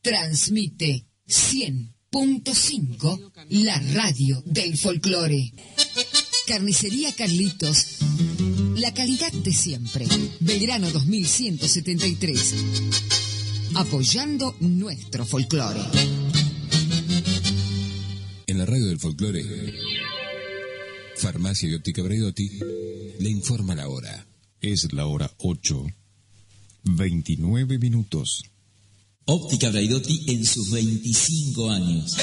Transmite 100.5 la radio del folclore. Carnicería Carlitos, la calidad de siempre. Belgrano 2173. Apoyando nuestro folclore. En la radio del folclore, Farmacia y Óptica Braidotti le informa la hora. Es la hora 8:29. Óptica Braidotti en sus 25 años.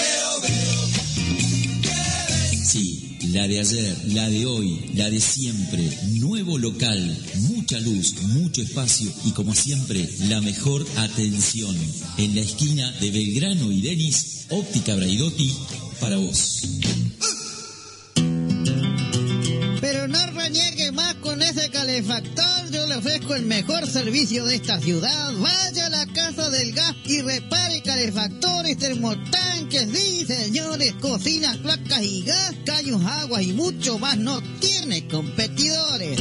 Sí, la de ayer, la de hoy, la de siempre. Nuevo local, mucha luz, mucho espacio y como siempre, la mejor atención. En la esquina de Belgrano y Denis, Óptica Braidotti para vos. Pero no reniegue más con ese calefactor, yo le ofrezco el mejor servicio de esta ciudad. Vaya a la Casa del Gas y repare calefactores, termotanques, sí señores, cocinas, placas y gas, caños, aguas y mucho más, no tiene competidores.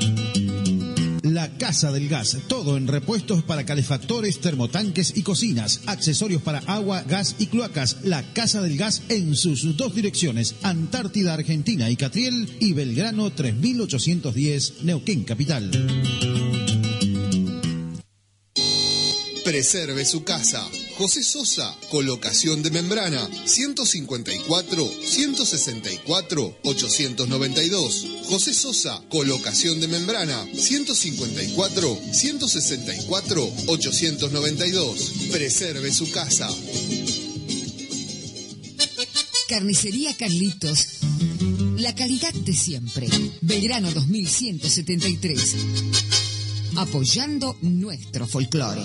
La Casa del Gas, todo en repuestos para calefactores, termotanques y cocinas, accesorios para agua, gas y cloacas. La Casa del Gas en sus dos direcciones, Antártida Argentina y Catriel, y Belgrano 3810, Neuquén Capital. Preserve su casa. José Sosa, colocación de membrana, 154-164-892. José Sosa, colocación de membrana, 154-164-892. Preserve su casa. Carnicería Carlitos, la calidad de siempre. Belgrano 2173. Apoyando nuestro folclore.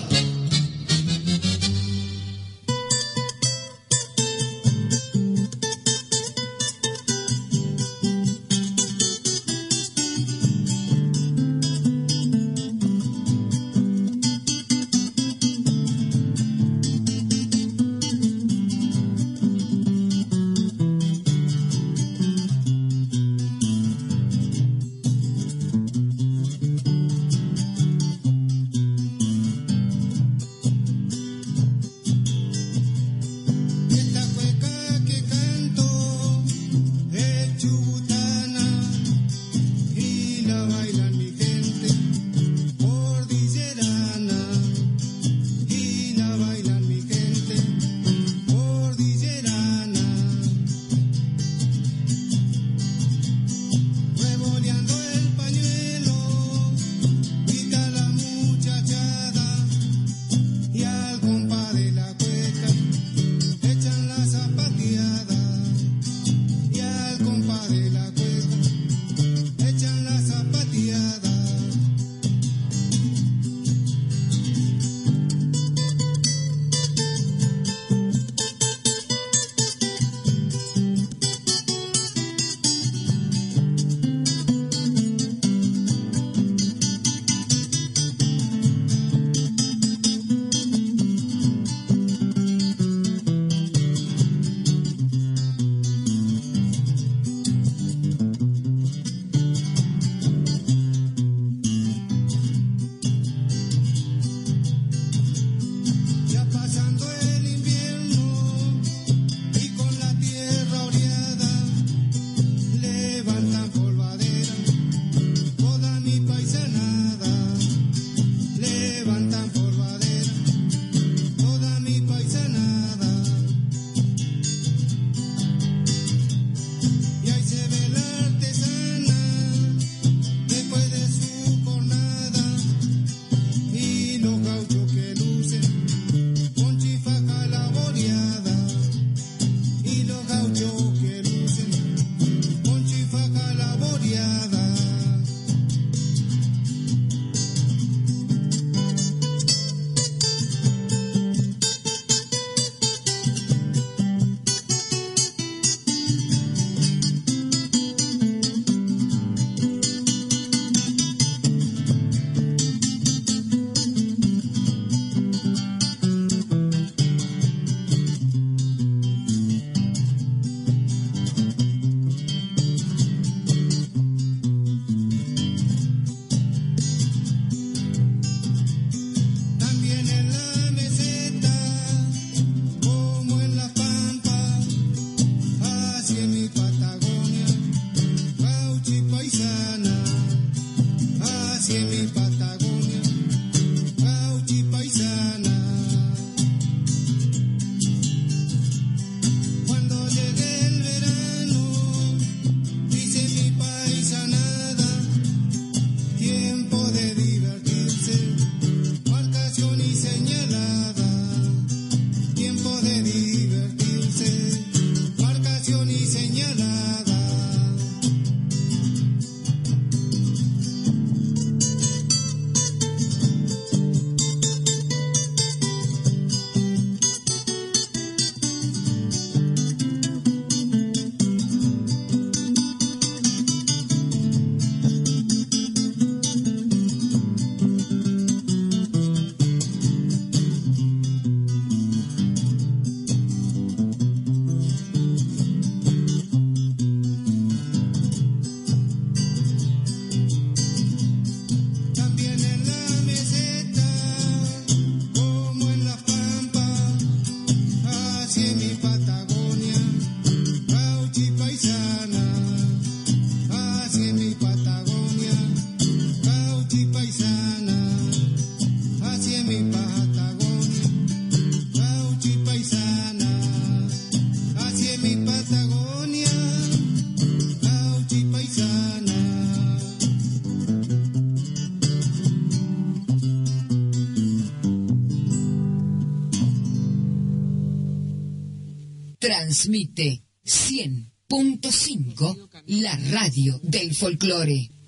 Transmite 100.5 la radio del folclore.